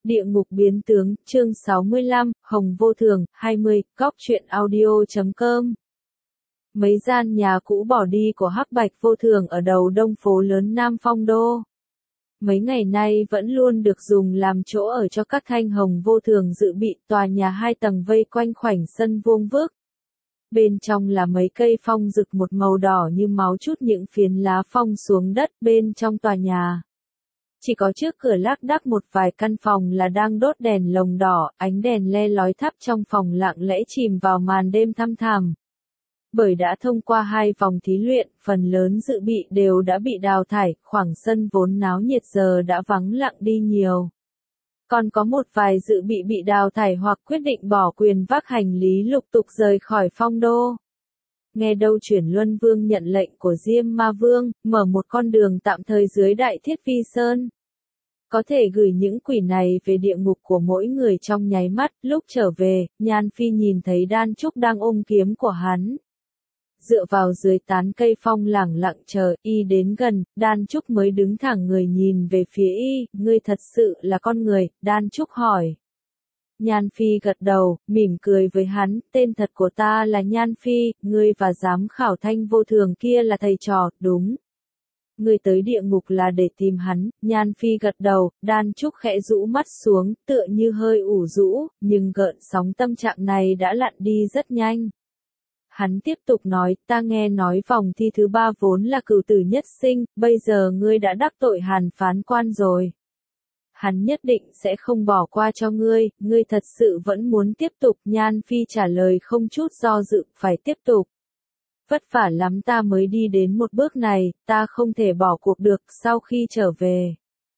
Địa ngục biến tướng, chương 65, Hồng Vô Thường, 20, Góc truyện audio.com. Mấy gian nhà cũ bỏ đi của Hắc Bạch Vô Thường ở đầu đông phố lớn Nam Phong Đô. Mấy ngày nay vẫn luôn được dùng làm chỗ ở cho các thanh Hồng Vô Thường dự bị, tòa nhà 2 tầng vây quanh khoảnh sân vuông vức. Bên trong là mấy cây phong rực một màu đỏ như máu chút những phiến lá phong xuống đất bên trong tòa nhà. Chỉ có trước cửa lác đác một vài căn phòng là đang đốt đèn lồng đỏ, ánh đèn le lói thắp trong phòng lặng lẽ chìm vào màn đêm thăm thẳm. Bởi đã thông qua 2 vòng thí luyện, phần lớn dự bị đều đã bị đào thải, khoảng sân vốn náo nhiệt giờ đã vắng lặng đi nhiều. Còn có một vài dự bị đào thải hoặc quyết định bỏ quyền vác hành lý lục tục rời khỏi Phong Đô. Nghe đâu Chuyển Luân Vương nhận lệnh của Diêm Ma Vương, mở một con đường tạm thời dưới Đại Thiết Vi Sơn. Có thể gửi những quỷ này về địa ngục của mỗi người trong nháy mắt. Lúc trở về, Nhan Phi nhìn thấy Đan Trúc đang ôm kiếm của hắn. Dựa vào dưới tán cây phong lẳng lặng chờ, y đến gần, Đan Trúc mới đứng thẳng người nhìn về phía y, ngươi thật sự là con người, Đan Trúc hỏi. Nhan Phi gật đầu, mỉm cười với hắn, tên thật của ta là Nhan Phi, ngươi và giám khảo Thanh Vô Thường kia là thầy trò, đúng. Ngươi tới địa ngục là để tìm hắn, Nhan Phi gật đầu, Đan Trúc khẽ rũ mắt xuống, tựa như hơi ủ rũ, nhưng gợn sóng tâm trạng này đã lặn đi rất nhanh. Hắn tiếp tục nói, ta nghe nói vòng thi thứ 3 vốn là cửu tử nhất sinh, bây giờ ngươi đã đắc tội Hàn phán quan rồi. Hắn nhất định sẽ không bỏ qua cho ngươi thật sự vẫn muốn tiếp tục, Nhan Phi trả lời không chút do dự, phải tiếp tục. Vất vả lắm ta mới đi đến một bước này, ta không thể bỏ cuộc được. Sau khi trở về,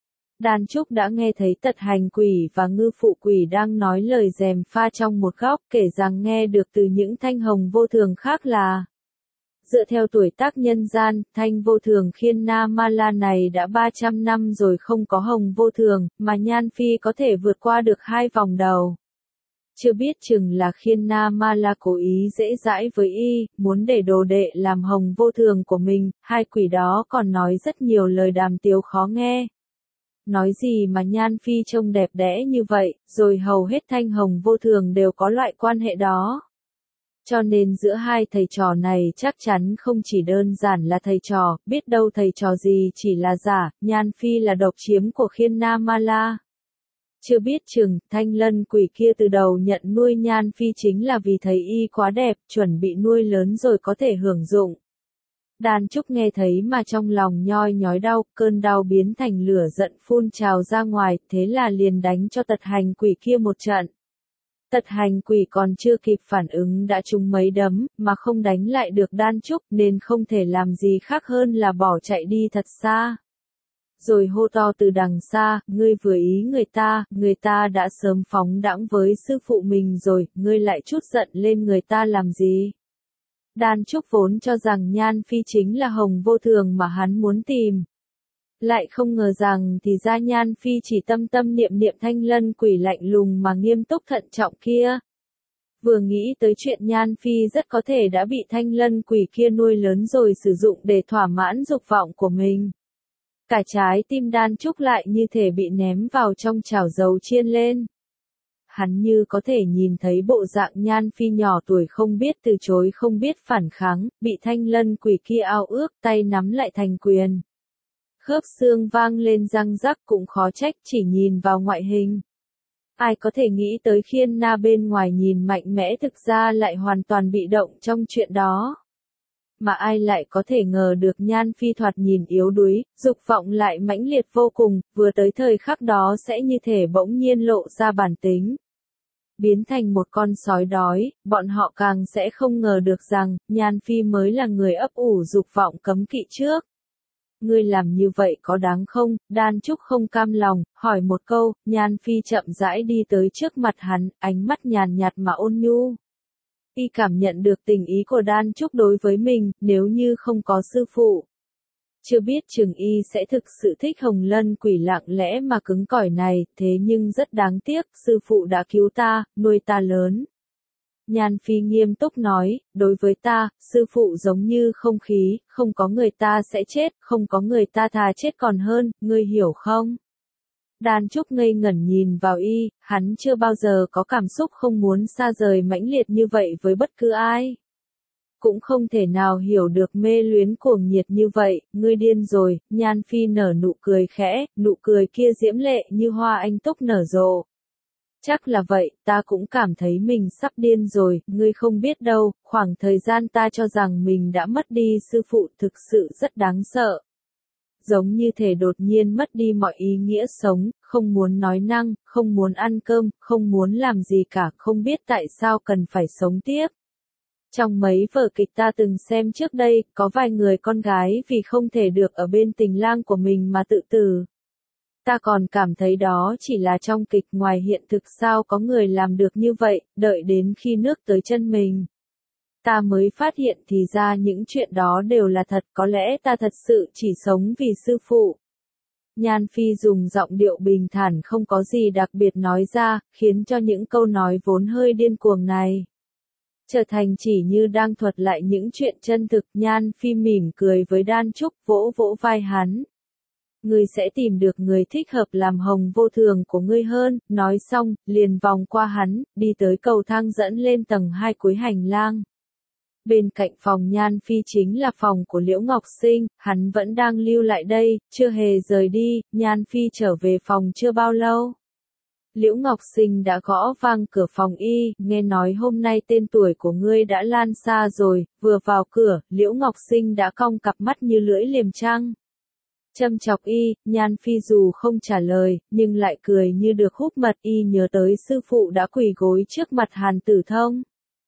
Đan Trúc đã nghe thấy Tật Hành Quỷ và Ngư Phụ Quỷ đang nói lời gièm pha trong một góc, kể rằng nghe được từ những thanh Hồng Vô Thường khác là dựa theo tuổi tác nhân gian, Thanh Vô Thường Khiên Na Ma La này đã 300 năm rồi không có Hồng Vô Thường, mà Nhan Phi có thể vượt qua được 2 vòng đầu. Chưa biết chừng là Khiên Na Ma La cố ý dễ dãi với y, muốn để đồ đệ làm Hồng Vô Thường của mình. Hai quỷ đó còn nói rất nhiều lời đàm tiếu khó nghe. Nói gì mà Nhan Phi trông đẹp đẽ như vậy, rồi hầu hết thanh Hồng Vô Thường đều có loại quan hệ đó. Cho nên giữa hai thầy trò này chắc chắn không chỉ đơn giản là thầy trò, biết đâu thầy trò gì chỉ là giả, Nhan Phi là độc chiếm của Khiên Na Ma La. Chưa biết chừng, thanh lân quỷ kia từ đầu nhận nuôi Nhan Phi chính là vì thấy y quá đẹp, chuẩn bị nuôi lớn rồi có thể hưởng dụng. Đan Trúc nghe thấy mà trong lòng nhoi nhói đau, cơn đau biến thành lửa giận phun trào ra ngoài, thế là liền đánh cho Tật Hành Quỷ kia một trận. Tật Hành Quỷ còn chưa kịp phản ứng đã trúng mấy đấm, mà không đánh lại được Đan Trúc nên không thể làm gì khác hơn là bỏ chạy đi thật xa. Rồi hô to từ đằng xa, ngươi vừa ý người ta đã sớm phóng đãng với sư phụ mình rồi, ngươi lại chút giận lên người ta làm gì? Đan Trúc vốn cho rằng Nhan Phi chính là Hồng Vô Thường mà hắn muốn tìm. Lại không ngờ rằng thì ra Nhan Phi chỉ tâm niệm thanh lân quỷ lạnh lùng mà nghiêm túc thận trọng kia. Vừa nghĩ tới chuyện Nhan Phi rất có thể đã bị thanh lân quỷ kia nuôi lớn rồi sử dụng để thỏa mãn dục vọng của mình. Cả trái tim Đan Trúc lại như thể bị ném vào trong chảo dầu chiên lên. Hắn như có thể nhìn thấy bộ dạng Nhan Phi nhỏ tuổi không biết từ chối không biết phản kháng, bị thanh lân quỷ kia ao ước, tay nắm lại thành quyền. Khớp xương vang lên răng rắc, cũng khó trách chỉ nhìn vào ngoại hình. Ai có thể nghĩ tới Khiên Na bên ngoài nhìn mạnh mẽ thực ra lại hoàn toàn bị động trong chuyện đó. Mà ai lại có thể ngờ được Nhan Phi thoạt nhìn yếu đuối, dục vọng lại mãnh liệt vô cùng, vừa tới thời khắc đó sẽ như thể bỗng nhiên lộ ra bản tính. Biến thành một con sói đói, bọn họ càng sẽ không ngờ được rằng, Nhan Phi mới là người ấp ủ dục vọng cấm kỵ trước. Ngươi làm như vậy có đáng không? Đan Trúc không cam lòng, hỏi một câu, Nhan Phi chậm rãi đi tới trước mặt hắn, ánh mắt nhàn nhạt mà ôn nhu. Y cảm nhận được tình ý của Đan Trúc đối với mình, nếu như không có sư phụ. Chưa biết chừng y sẽ thực sự thích Hồng Lân quỷ lặng lẽ mà cứng cỏi này, thế nhưng rất đáng tiếc, sư phụ đã cứu ta, nuôi ta lớn. Nhan Phi nghiêm túc nói, đối với ta, sư phụ giống như không khí, không có người ta sẽ chết, không có người ta thà chết còn hơn, ngươi hiểu không? Đan Trúc ngây ngẩn nhìn vào y, hắn chưa bao giờ có cảm xúc không muốn xa rời mãnh liệt như vậy với bất cứ ai. Cũng không thể nào hiểu được mê luyến cuồng nhiệt như vậy, ngươi điên rồi, Nhan Phi nở nụ cười khẽ, nụ cười kia diễm lệ như hoa anh túc nở rộ. Chắc là vậy, ta cũng cảm thấy mình sắp điên rồi, ngươi không biết đâu, khoảng thời gian ta cho rằng mình đã mất đi sư phụ thực sự rất đáng sợ. Giống như thể đột nhiên mất đi mọi ý nghĩa sống, không muốn nói năng, không muốn ăn cơm, không muốn làm gì cả, không biết tại sao cần phải sống tiếp. Trong mấy vở kịch ta từng xem trước đây, có vài người con gái vì không thể được ở bên tình lang của mình mà tự tử. Ta còn cảm thấy đó chỉ là trong kịch, ngoài hiện thực sao có người làm được như vậy, đợi đến khi nước tới chân mình. Ta mới phát hiện thì ra những chuyện đó đều là thật, có lẽ ta thật sự chỉ sống vì sư phụ. Nhan Phi dùng giọng điệu bình thản không có gì đặc biệt nói ra, khiến cho những câu nói vốn hơi điên cuồng này trở thành chỉ như đang thuật lại những chuyện chân thực. Nhan Phi mỉm cười với Đan Trúc, vỗ vỗ vai hắn. Ngươi sẽ tìm được người thích hợp làm Hồng Vô Thường của ngươi hơn, nói xong, liền vòng qua hắn, đi tới cầu thang dẫn lên tầng 2 cuối hành lang. Bên cạnh phòng Nhan Phi chính là phòng của Liễu Ngọc Sinh, hắn vẫn đang lưu lại đây, chưa hề rời đi. Nhan Phi trở về phòng chưa bao lâu. Liễu Ngọc Sinh đã gõ vang cửa phòng y, nghe nói hôm nay tên tuổi của ngươi đã lan xa rồi, vừa vào cửa, Liễu Ngọc Sinh đã cong cặp mắt như lưỡi liềm trăng. Châm chọc y, Nhan Phi dù không trả lời, nhưng lại cười như được hút mật. Y nhớ tới sư phụ đã quỳ gối trước mặt Hàn Tử Thông.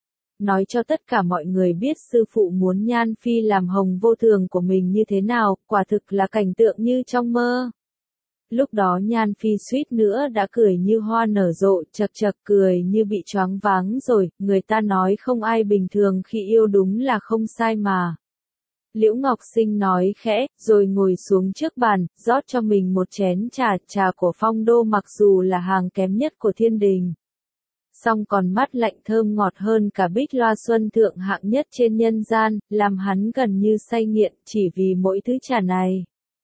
Nói cho tất cả mọi người biết sư phụ muốn Nhan Phi làm Hồng Vô Thường của mình như thế nào, quả thực là cảnh tượng như trong mơ. Lúc đó Nhan Phi suýt nữa đã cười như hoa nở rộ, chật chật cười như bị choáng váng rồi, người ta nói không ai bình thường khi yêu đúng là không sai mà. Liễu Ngọc Sinh nói khẽ, rồi ngồi xuống trước bàn, rót cho mình một chén trà của Phong Đô mặc dù là hàng kém nhất của thiên đình. Song còn mát lạnh thơm ngọt hơn cả bích loa xuân thượng hạng nhất trên nhân gian, làm hắn gần như say nghiện chỉ vì mỗi thứ trà này.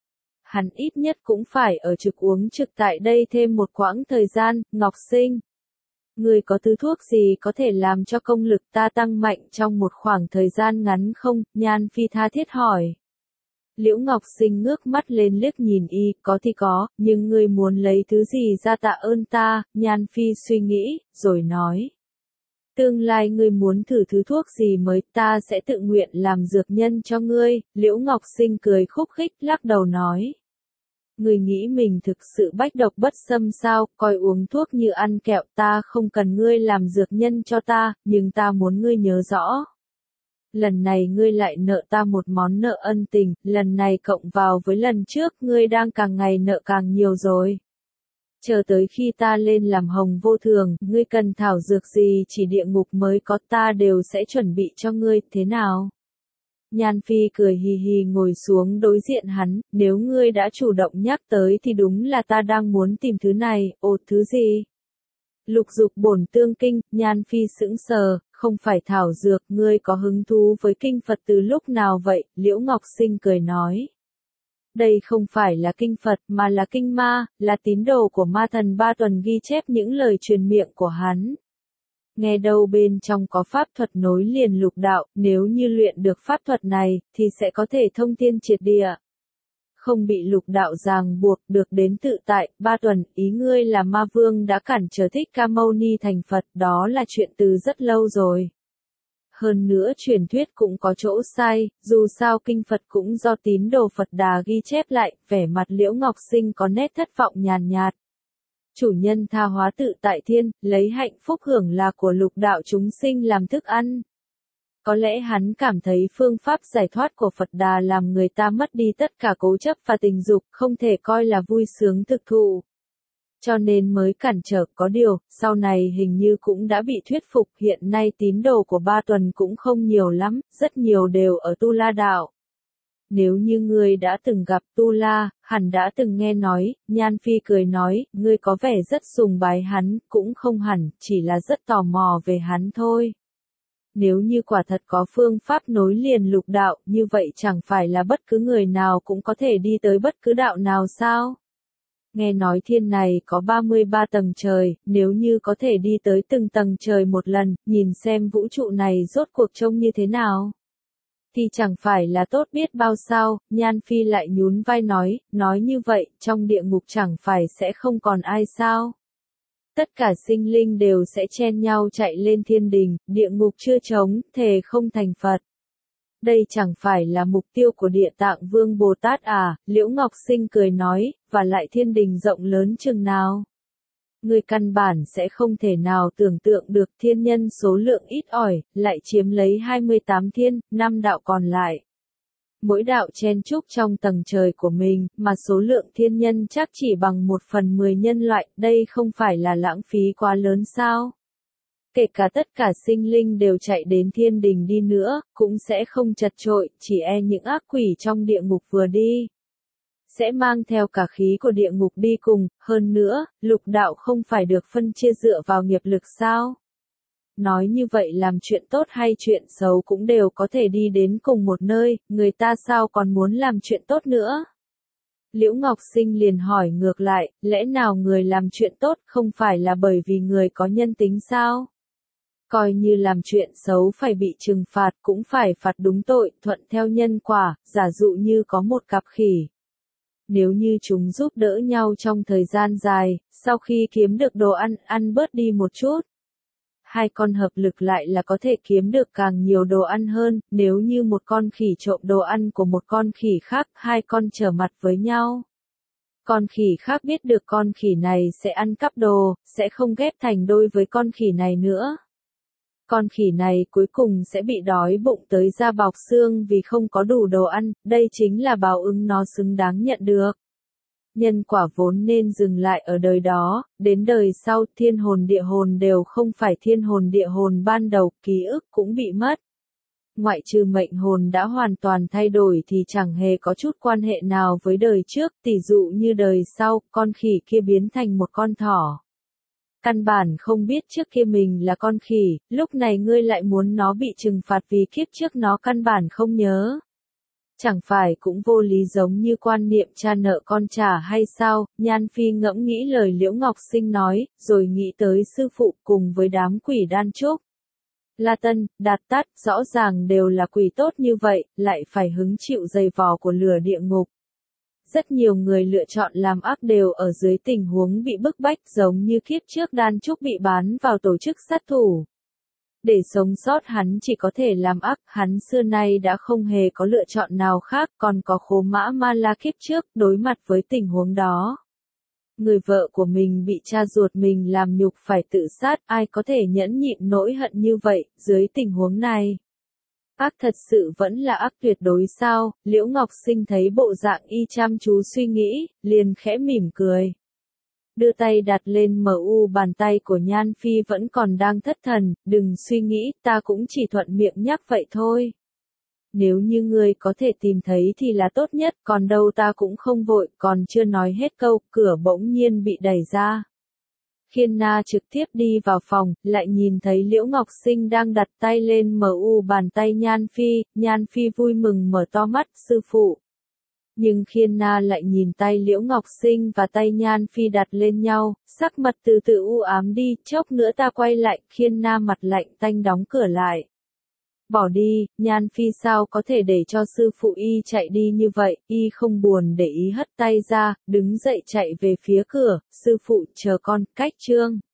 Hắn ít nhất cũng phải ở trực uống trực tại đây thêm một quãng thời gian. Ngọc Sinh, ngươi có thứ thuốc gì có thể làm cho công lực ta tăng mạnh trong một khoảng thời gian ngắn không? Nhan Phi tha thiết hỏi. Liễu Ngọc Sinh ngước mắt lên liếc nhìn y, có thì có, nhưng ngươi muốn lấy thứ gì ra tạ ơn ta? Nhan Phi suy nghĩ, rồi nói. Tương lai ngươi muốn thử thứ thuốc gì mới, ta sẽ tự nguyện làm dược nhân cho ngươi. Liễu Ngọc Sinh cười khúc khích, lắc đầu nói. Ngươi nghĩ mình thực sự bách độc bất xâm sao, coi uống thuốc như ăn kẹo, ta không cần ngươi làm dược nhân cho ta, nhưng ta muốn ngươi nhớ rõ. Lần này ngươi lại nợ ta một món nợ ân tình, lần này cộng vào với lần trước ngươi đang càng ngày nợ càng nhiều rồi. Chờ tới khi ta lên làm Hồng Vô Thường, ngươi cần thảo dược gì chỉ địa ngục mới có ta đều sẽ chuẩn bị cho ngươi, thế nào? Nhan Phi cười hì hì ngồi xuống đối diện hắn, nếu ngươi đã chủ động nhắc tới thì đúng là ta đang muốn tìm thứ này. Ồ, thứ gì? Lục dục bổn tương kinh. Nhan Phi sững sờ, không phải thảo dược, ngươi có hứng thú với kinh Phật từ lúc nào vậy? Liễu Ngọc Sinh cười nói. Đây không phải là kinh Phật mà là kinh ma, là tín đồ của ma thần Ba Tuần ghi chép những lời truyền miệng của hắn. Nghe đâu bên trong có pháp thuật nối liền lục đạo, nếu như luyện được pháp thuật này, thì sẽ có thể thông thiên triệt địa. Không bị lục đạo ràng buộc, được đến tự tại. Ba Tuần, ý ngươi là ma vương đã cản trở Thích Ca Mâu Ni thành Phật, đó là chuyện từ rất lâu rồi. Hơn nữa truyền thuyết cũng có chỗ sai, dù sao kinh Phật cũng do tín đồ Phật Đà ghi chép lại. Vẻ mặt Liễu Ngọc Sinh có nét thất vọng nhàn nhạt. Chủ nhân tha hóa tự tại thiên, lấy hạnh phúc hưởng là của lục đạo chúng sinh làm thức ăn. Có lẽ hắn cảm thấy phương pháp giải thoát của Phật Đà làm người ta mất đi tất cả cố chấp và tình dục, không thể coi là vui sướng thực thụ. Cho nên mới cản trở. Có điều, sau này hình như cũng đã bị thuyết phục. Hiện nay tín đồ của Ba Tuần cũng không nhiều lắm, rất nhiều đều ở Tu La Đạo. Nếu như ngươi đã từng gặp Tu La, hẳn đã từng nghe nói. Nhan Phi cười nói, ngươi có vẻ rất sùng bái hắn, cũng không hẳn, chỉ là rất tò mò về hắn thôi. Nếu như quả thật có phương pháp nối liền lục đạo, như vậy chẳng phải là bất cứ người nào cũng có thể đi tới bất cứ đạo nào sao? Nghe nói thiên này có 33 tầng trời, nếu như có thể đi tới từng tầng trời một lần, nhìn xem vũ trụ này rốt cuộc trông như thế nào, thì chẳng phải là tốt biết bao sao. Nhan Phi lại nhún vai nói như vậy, trong địa ngục chẳng phải sẽ không còn ai sao? Tất cả sinh linh đều sẽ chen nhau chạy lên thiên đình, địa ngục chưa trống, thề không thành Phật. Đây chẳng phải là mục tiêu của Địa Tạng Vương Bồ Tát à? Liễu Ngọc Sinh cười nói, và lại thiên đình rộng lớn chừng nào. Người căn bản sẽ không thể nào tưởng tượng được thiên nhân số lượng ít ỏi, lại chiếm lấy 28 thiên, 5 đạo còn lại. Mỗi đạo chen chúc trong tầng trời của mình, mà số lượng thiên nhân chắc chỉ bằng 1/10 nhân loại, đây không phải là lãng phí quá lớn sao? Kể cả tất cả sinh linh đều chạy đến thiên đình đi nữa, cũng sẽ không chật chội, chỉ e những ác quỷ trong địa ngục vừa đi sẽ mang theo cả khí của địa ngục đi cùng. Hơn nữa, lục đạo không phải được phân chia dựa vào nghiệp lực sao? Nói như vậy làm chuyện tốt hay chuyện xấu cũng đều có thể đi đến cùng một nơi, người ta sao còn muốn làm chuyện tốt nữa? Liễu Ngọc Sinh liền hỏi ngược lại, lẽ nào người làm chuyện tốt không phải là bởi vì người có nhân tính sao? Coi như làm chuyện xấu phải bị trừng phạt cũng phải phạt đúng tội, thuận theo nhân quả. Giả dụ như có một cặp khỉ. Nếu như chúng giúp đỡ nhau trong thời gian dài, sau khi kiếm được đồ ăn, ăn bớt đi một chút, hai con hợp lực lại là có thể kiếm được càng nhiều đồ ăn hơn. Nếu như một con khỉ trộm đồ ăn của một con khỉ khác, hai con trở mặt với nhau. Con khỉ khác biết được con khỉ này sẽ ăn cắp đồ, sẽ không ghép thành đôi với con khỉ này nữa. Con khỉ này cuối cùng sẽ bị đói bụng tới da bọc xương vì không có đủ đồ ăn, đây chính là báo ứng nó xứng đáng nhận được. Nhân quả vốn nên dừng lại ở đời đó, đến đời sau thiên hồn địa hồn đều không phải thiên hồn địa hồn ban đầu, ký ức cũng bị mất. Ngoại trừ mệnh hồn đã hoàn toàn thay đổi thì chẳng hề có chút quan hệ nào với đời trước, tỉ dụ như đời sau, con khỉ kia biến thành một con thỏ. Căn bản không biết trước kia mình là con khỉ, lúc này ngươi lại muốn nó bị trừng phạt vì kiếp trước nó căn bản không nhớ. Chẳng phải cũng vô lý giống như quan niệm cha nợ con trả hay sao? Nhan Phi ngẫm nghĩ lời Liễu Ngọc Sinh nói, rồi nghĩ tới sư phụ cùng với đám quỷ đan trúc. La Tân, Đạt Tát, rõ ràng đều là quỷ tốt như vậy, lại phải hứng chịu dày vò của lửa địa ngục. Rất nhiều người lựa chọn làm ác đều ở dưới tình huống bị bức bách, giống như kiếp trước đan trúc bị bán vào tổ chức sát thủ. Để sống sót hắn chỉ có thể làm ác, hắn xưa nay đã không hề có lựa chọn nào khác, còn có Khố Mã Ma La kiếp trước, đối mặt với tình huống đó. Người vợ của mình bị cha ruột mình làm nhục phải tự sát, ai có thể nhẫn nhịn nỗi hận như vậy, dưới tình huống này. Ác thật sự vẫn là ác tuyệt đối sao? Liễu Ngọc Sinh thấy bộ dạng y chăm chú suy nghĩ, liền khẽ mỉm cười. Đưa tay đặt lên bàn tay của Nhan Phi vẫn còn đang thất thần, đừng suy nghĩ, ta cũng chỉ thuận miệng nhắc vậy thôi. Nếu như ngươi có thể tìm thấy thì là tốt nhất, còn đâu ta cũng không vội, còn chưa nói hết câu, cửa bỗng nhiên bị đẩy ra. Khiên Na trực tiếp đi vào phòng, lại nhìn thấy Liễu Ngọc Sinh đang đặt tay lên bàn tay Nhan Phi vui mừng mở to mắt, sư phụ. Nhưng Khiên Na lại nhìn tay Liễu Ngọc Sinh và tay Nhan Phi đặt lên nhau, sắc mặt từ từ u ám đi, chốc nữa ta quay lại. Khiên Na mặt lạnh tanh đóng cửa lại. Bỏ đi, Nhan Phi sao có thể để cho sư phụ y chạy đi như vậy, y không buồn để ý hất tay ra, đứng dậy chạy về phía cửa, sư phụ chờ con, cách chương.